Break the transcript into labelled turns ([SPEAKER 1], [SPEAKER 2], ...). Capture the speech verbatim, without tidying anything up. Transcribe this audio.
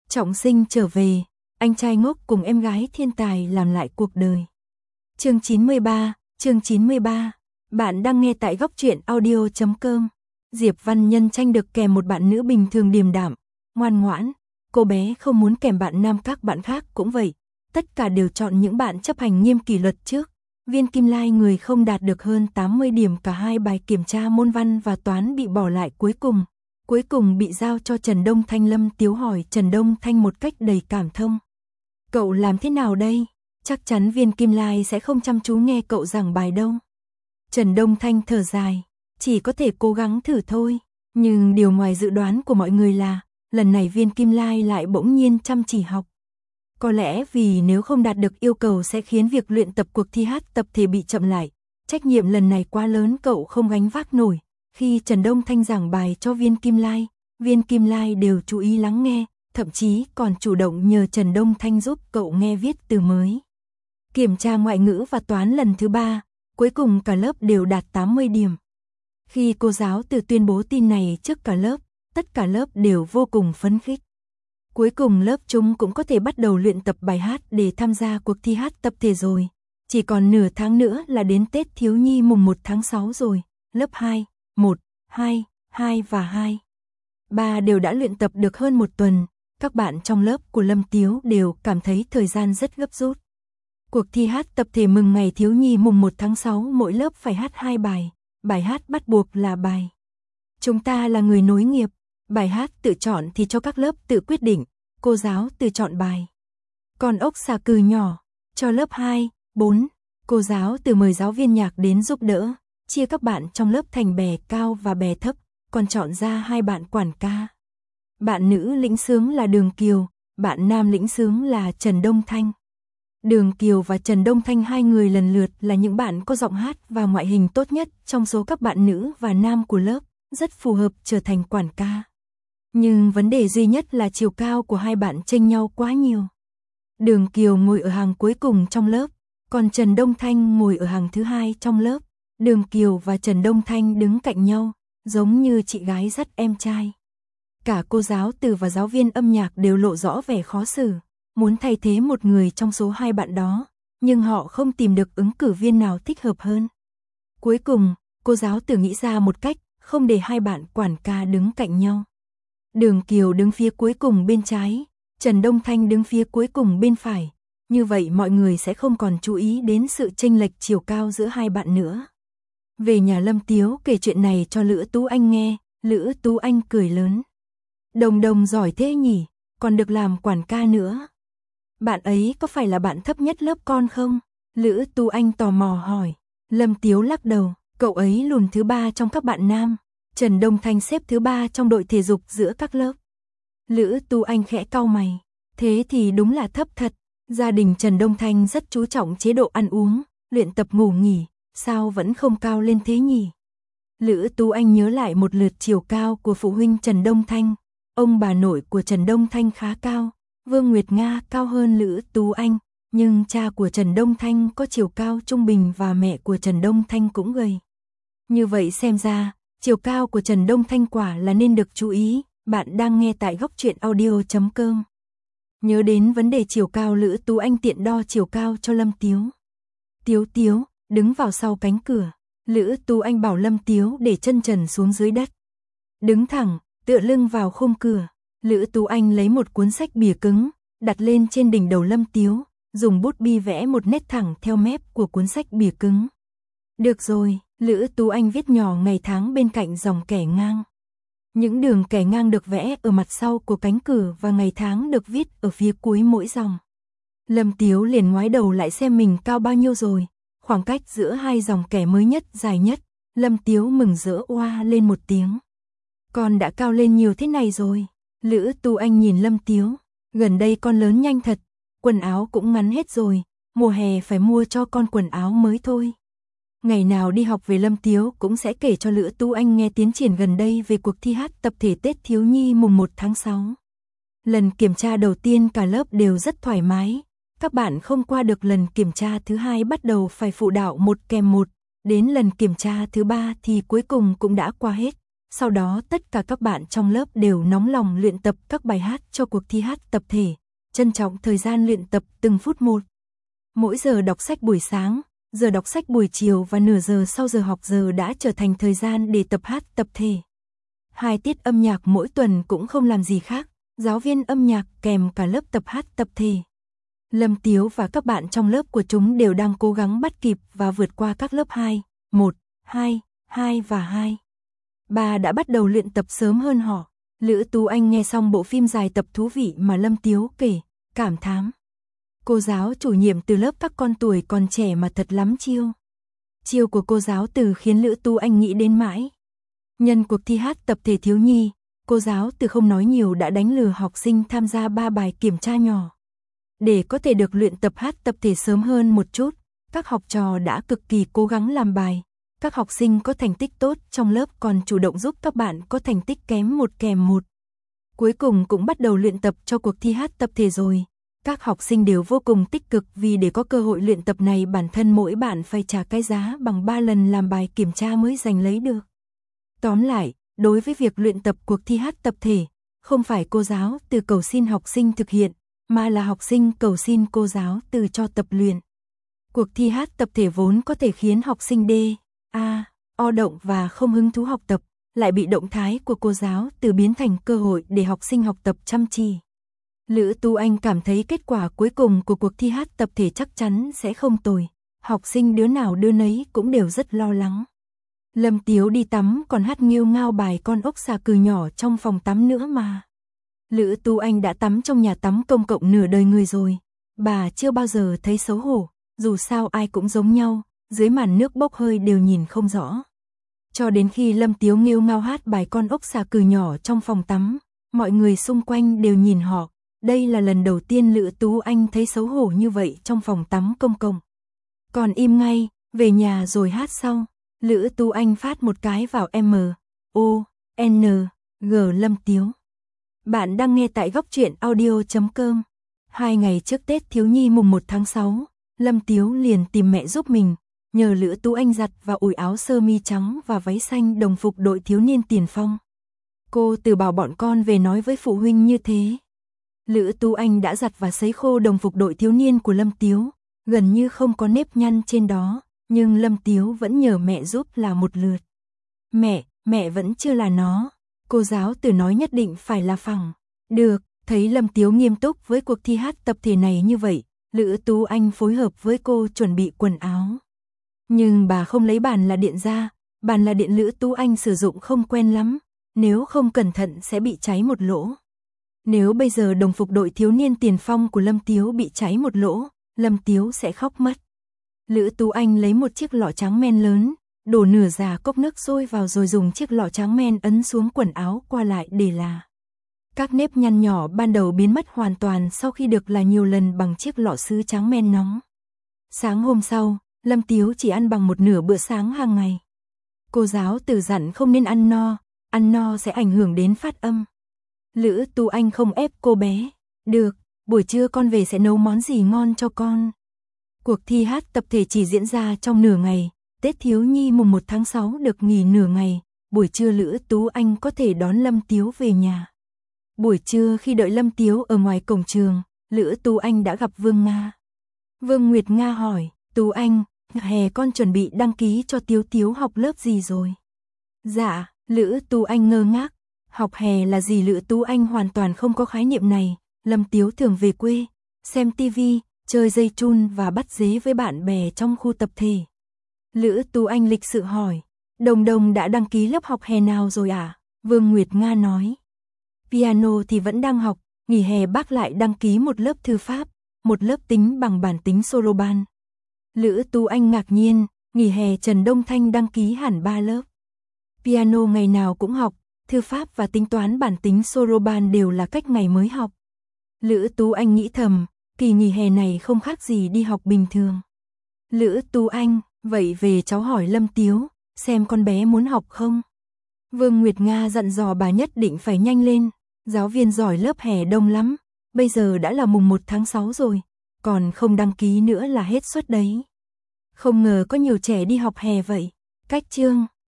[SPEAKER 1] Trọng sinh trở về, anh trai ngốc cùng em gái thiên tài làm lại cuộc đời. Chương chín mươi ba, chương chín mươi ba. Bạn đang nghe tại góc truyện audio chấm com. Diệp Văn Nhân tranh được kèm một bạn nữ bình thường điềm đạm, ngoan ngoãn. Cô bé không muốn kèm bạn nam, các bạn khác cũng vậy. Tất cả đều chọn những bạn chấp hành nghiêm kỷ luật trước. Viên Kim Lai người không đạt được hơn tám mươi điểm cả hai bài kiểm tra môn văn và toán bị bỏ lại cuối cùng. Cuối cùng bị giao cho Trần Đông Thanh. Lâm Tiếu hỏi Trần Đông Thanh một cách đầy cảm thông. Cậu làm thế nào đây? Chắc chắn Viên Kim Lai sẽ không chăm chú nghe cậu giảng bài đâu. Trần Đông Thanh thở dài. Chỉ có thể cố gắng thử thôi. Nhưng điều ngoài dự đoán của mọi người là, lần này Viên Kim Lai lại bỗng nhiên chăm chỉ học. Có lẽ vì nếu không đạt được yêu cầu sẽ khiến việc luyện tập cuộc thi hát tập thể bị chậm lại. Trách nhiệm lần này quá lớn, cậu không gánh vác nổi. Khi Trần Đông Thanh giảng bài cho Viên Kim Lai, Viên Kim Lai đều chú ý lắng nghe, thậm chí còn chủ động nhờ Trần Đông Thanh giúp cậu nghe viết từ mới. Kiểm tra ngoại ngữ và toán lần thứ ba, cuối cùng cả lớp đều đạt tám mươi điểm. Khi cô giáo từ tuyên bố tin này trước cả lớp, tất cả lớp đều vô cùng phấn khích. Cuối cùng lớp chúng cũng có thể bắt đầu luyện tập bài hát để tham gia cuộc thi hát tập thể rồi. Chỉ còn nửa tháng nữa là đến Tết Thiếu Nhi mùng một tháng sáu rồi. Lớp hai, một, hai, hai và hai, ba đều đã luyện tập được hơn một tuần. Các bạn trong lớp của Lâm Tiếu đều cảm thấy thời gian rất gấp rút. Cuộc thi hát tập thể mừng ngày Thiếu Nhi mùng một tháng sáu, mỗi lớp phải hát hai bài. Bài hát bắt buộc là bài Chúng ta là người nối nghiệp. Bài hát tự chọn thì cho các lớp tự quyết định. Cô giáo tự chọn bài Con ốc xà cừ nhỏ cho lớp hai, bốn. Cô giáo tự mời giáo viên nhạc đến giúp đỡ, chia các bạn trong lớp thành bè cao và bè thấp, còn chọn ra hai bạn quản ca. Bạn nữ lĩnh sướng là Đường Kiều, bạn nam lĩnh sướng là Trần Đông Thanh. Đường Kiều và Trần Đông Thanh hai người lần lượt là những bạn có giọng hát và ngoại hình tốt nhất trong số các bạn nữ và nam của lớp, rất phù hợp trở thành quản ca. Nhưng vấn đề duy nhất là chiều cao của hai bạn chênh nhau quá nhiều. Đường Kiều ngồi ở hàng cuối cùng trong lớp, còn Trần Đông Thanh ngồi ở hàng thứ hai trong lớp. Đường Kiều và Trần Đông Thanh đứng cạnh nhau, giống như chị gái dắt em trai. Cả cô giáo từ và giáo viên âm nhạc đều lộ rõ vẻ khó xử, muốn thay thế một người trong số hai bạn đó, nhưng họ không tìm được ứng cử viên nào thích hợp hơn. Cuối cùng, cô giáo từ nghĩ ra một cách, không để hai bạn quản ca đứng cạnh nhau. Đường Kiều đứng phía cuối cùng bên trái, Trần Đông Thanh đứng phía cuối cùng bên phải. Như vậy mọi người sẽ không còn chú ý đến sự chênh lệch chiều cao giữa hai bạn nữa. Về nhà Lâm Tiếu kể chuyện này cho Lữ Tú Anh nghe, Lữ Tú Anh cười lớn. Đồng Đồng giỏi thế nhỉ, còn được làm quản ca nữa. Bạn ấy có phải là bạn thấp nhất lớp con không? Lữ Tú Anh tò mò hỏi. Lâm Tiếu lắc đầu, cậu ấy lùn thứ ba trong các bạn nam. Trần Đông Thanh xếp thứ ba trong đội thể dục giữa các lớp. Lữ Tú Anh khẽ cau mày. Thế thì đúng là thấp thật. Gia đình Trần Đông Thanh rất chú trọng chế độ ăn uống, luyện tập ngủ nghỉ, sao vẫn không cao lên thế nhỉ? Lữ Tú Anh nhớ lại một lượt chiều cao của phụ huynh Trần Đông Thanh. Ông bà nội của Trần Đông Thanh khá cao, Vương Nguyệt Nga cao hơn Lữ Tú Anh, nhưng cha của Trần Đông Thanh có chiều cao trung bình và mẹ của Trần Đông Thanh cũng gầy. Như vậy xem ra, chiều cao của Trần Đông Thanh quả là nên được chú ý. Bạn đang nghe tại góc truyện audio chấm com. Nhớ đến vấn đề chiều cao, Lữ Tú Anh tiện đo chiều cao cho Lâm Tiếu. Tiếu Tiếu, đứng vào sau cánh cửa. Lữ Tú Anh bảo Lâm Tiếu để chân trần xuống dưới đất. Đứng thẳng, tựa lưng vào khung cửa. Lữ Tú Anh lấy một cuốn sách bìa cứng, đặt lên trên đỉnh đầu Lâm Tiếu, dùng bút bi vẽ một nét thẳng theo mép của cuốn sách bìa cứng. Được rồi, Lữ Tú Anh viết nhỏ ngày tháng bên cạnh dòng kẻ ngang. Những đường kẻ ngang được vẽ ở mặt sau của cánh cửa và ngày tháng được viết ở phía cuối mỗi dòng. Lâm Tiếu liền ngoái đầu lại xem mình cao bao nhiêu rồi. Khoảng cách giữa hai dòng kẻ mới nhất dài nhất. Lâm Tiếu mừng rỡ oa lên một tiếng. Con đã cao lên nhiều thế này rồi. Lữ Tú Anh nhìn Lâm Tiếu. Gần đây con lớn nhanh thật. Quần áo cũng ngắn hết rồi. Mùa hè phải mua cho con quần áo mới thôi. Ngày nào đi học về Lâm Tiếu cũng sẽ kể cho Lữ Tú Anh nghe tiến triển gần đây về cuộc thi hát tập thể Tết Thiếu Nhi mùng một tháng sáu. Lần kiểm tra đầu tiên cả lớp đều rất thoải mái. Các bạn không qua được lần kiểm tra thứ hai bắt đầu phải phụ đạo một kèm một. Đến lần kiểm tra thứ ba thì cuối cùng cũng đã qua hết. Sau đó tất cả các bạn trong lớp đều nóng lòng luyện tập các bài hát cho cuộc thi hát tập thể, trân trọng thời gian luyện tập từng phút một. Mỗi giờ đọc sách buổi sáng, giờ đọc sách buổi chiều và nửa giờ sau giờ học giờ đã trở thành thời gian để tập hát tập thể. Hai tiết âm nhạc mỗi tuần cũng không làm gì khác, giáo viên âm nhạc kèm cả lớp tập hát tập thể. Lâm Tiếu và các bạn trong lớp của chúng đều đang cố gắng bắt kịp và vượt qua các lớp hai, một, hai, hai và hai. Bà đã bắt đầu luyện tập sớm hơn họ. Lữ Tú Anh nghe xong bộ phim dài tập thú vị mà Lâm Tiếu kể, cảm thán. Cô giáo chủ nhiệm từ lớp các con tuổi còn trẻ mà thật lắm chiêu. Chiêu của cô giáo từ khiến Lữ Tú Anh nghĩ đến mãi. Nhân cuộc thi hát tập thể thiếu nhi, cô giáo từ không nói nhiều đã đánh lừa học sinh tham gia ba bài kiểm tra nhỏ. Để có thể được luyện tập hát tập thể sớm hơn một chút, các học trò đã cực kỳ cố gắng làm bài. Các học sinh có thành tích tốt trong lớp còn chủ động giúp các bạn có thành tích kém một kèm một. Cuối cùng cũng bắt đầu luyện tập cho cuộc thi hát tập thể rồi. Các học sinh đều vô cùng tích cực vì để có cơ hội luyện tập này bản thân mỗi bạn phải trả cái giá bằng ba lần làm bài kiểm tra mới giành lấy được. Tóm lại, đối với việc luyện tập cuộc thi hát tập thể, không phải cô giáo từ cầu xin học sinh thực hiện, mà là học sinh cầu xin cô giáo từ cho tập luyện. Cuộc thi hát tập thể vốn có thể khiến học sinh D, A, O động và không hứng thú học tập, lại bị động thái của cô giáo từ biến thành cơ hội để học sinh học tập chăm chỉ. Lữ Tú Anh cảm thấy kết quả cuối cùng của cuộc thi hát tập thể chắc chắn sẽ không tồi, học sinh đứa nào đứa nấy cũng đều rất lo lắng. Lâm Tiếu đi tắm còn hát nghêu ngao bài con ốc xà cừ nhỏ trong phòng tắm nữa mà. Lữ Tú Anh đã tắm trong nhà tắm công cộng nửa đời người rồi, bà chưa bao giờ thấy xấu hổ, dù sao ai cũng giống nhau, dưới màn nước bốc hơi đều nhìn không rõ. Cho đến khi Lâm Tiếu nghêu ngao hát bài con ốc xà cừ nhỏ trong phòng tắm, mọi người xung quanh đều nhìn họ, đây là lần đầu tiên Lữ Tú Anh thấy xấu hổ như vậy trong phòng tắm công cộng. Còn im ngay, về nhà rồi hát sau. Lữ Tú Anh phát một cái vào M, O, N, G Lâm Tiếu. Bạn đang nghe tại góc truyện audio chấm com. Hai ngày trước Tết thiếu nhi mùng một tháng sáu, Lâm Tiếu liền tìm mẹ giúp mình, nhờ Lữ Tú Anh giặt và ủi áo sơ mi trắng và váy xanh đồng phục đội thiếu niên tiền phong. Cô từ bảo bọn con về nói với phụ huynh như thế. Lữ Tú Anh đã giặt và sấy khô đồng phục đội thiếu niên của Lâm Tiếu, gần như không có nếp nhăn trên đó, nhưng Lâm Tiếu vẫn nhờ mẹ giúp là một lượt. Mẹ, mẹ vẫn chưa là nó. Cô giáo từ nói nhất định phải là phẳng. Được, thấy Lâm Tiếu nghiêm túc với cuộc thi hát tập thể này như vậy, Lữ Tú Anh phối hợp với cô chuẩn bị quần áo. Nhưng bà không lấy bàn là điện ra, bàn là điện Lữ Tú Anh sử dụng không quen lắm, nếu không cẩn thận sẽ bị cháy một lỗ. Nếu bây giờ đồng phục đội thiếu niên tiền phong của Lâm Tiếu bị cháy một lỗ, Lâm Tiếu sẽ khóc mất. Lữ Tú Anh lấy một chiếc lọ trắng men lớn, đổ nửa già cốc nước sôi vào rồi dùng chiếc lọ trắng men ấn xuống quần áo qua lại để là. Các nếp nhăn nhỏ ban đầu biến mất hoàn toàn sau khi được là nhiều lần bằng chiếc lọ sứ trắng men nóng. Sáng hôm sau, Lâm Tiếu chỉ ăn bằng một nửa bữa sáng hàng ngày. Cô giáo từ dặn không nên ăn no, ăn no sẽ ảnh hưởng đến phát âm. Lữ Tú Anh không ép cô bé. Được, buổi trưa con về sẽ nấu món gì ngon cho con. Cuộc thi hát tập thể chỉ diễn ra trong nửa ngày, Tết thiếu nhi mùng một tháng sáu được nghỉ nửa ngày, buổi trưa Lữ Tú Anh có thể đón Lâm Tiếu về nhà. Buổi trưa khi đợi Lâm Tiếu ở ngoài cổng trường, Lữ Tú Anh đã gặp Vương Nga. Vương Nguyệt Nga hỏi, Tú Anh, hè con chuẩn bị đăng ký cho Tiếu Tiếu học lớp gì rồi? Dạ, Lữ Tú Anh ngơ ngác, học hè là gì? Lữ Tú Anh hoàn toàn không có khái niệm này. Lâm Tiếu thường về quê, xem tivi, chơi dây chun và bắt dế với bạn bè trong khu tập thể. Lữ Tú Anh lịch sự hỏi, Đồng Đồng đã đăng ký lớp học hè nào rồi à? Vương Nguyệt Nga nói, piano thì vẫn đang học, nghỉ hè bác lại đăng ký một lớp thư pháp, một lớp tính bằng bản tính Soroban. Lữ Tú Anh ngạc nhiên, nghỉ hè Trần Đông Thanh đăng ký hẳn ba lớp. Piano ngày nào cũng học, thư pháp và tính toán bản tính Soroban đều là cách ngày mới học. Lữ Tú Anh nghĩ thầm, kỳ nghỉ hè này không khác gì đi học bình thường. Lữ Tú Anh, vậy về cháu hỏi Lâm Tiếu, xem con bé muốn học không? Vương Nguyệt Nga dặn dò bà nhất định phải nhanh lên, giáo viên giỏi lớp hè đông lắm, bây giờ đã là mùng một tháng sáu rồi, còn không đăng ký nữa là hết suất đấy. Không ngờ có nhiều trẻ đi học hè vậy. Cách chương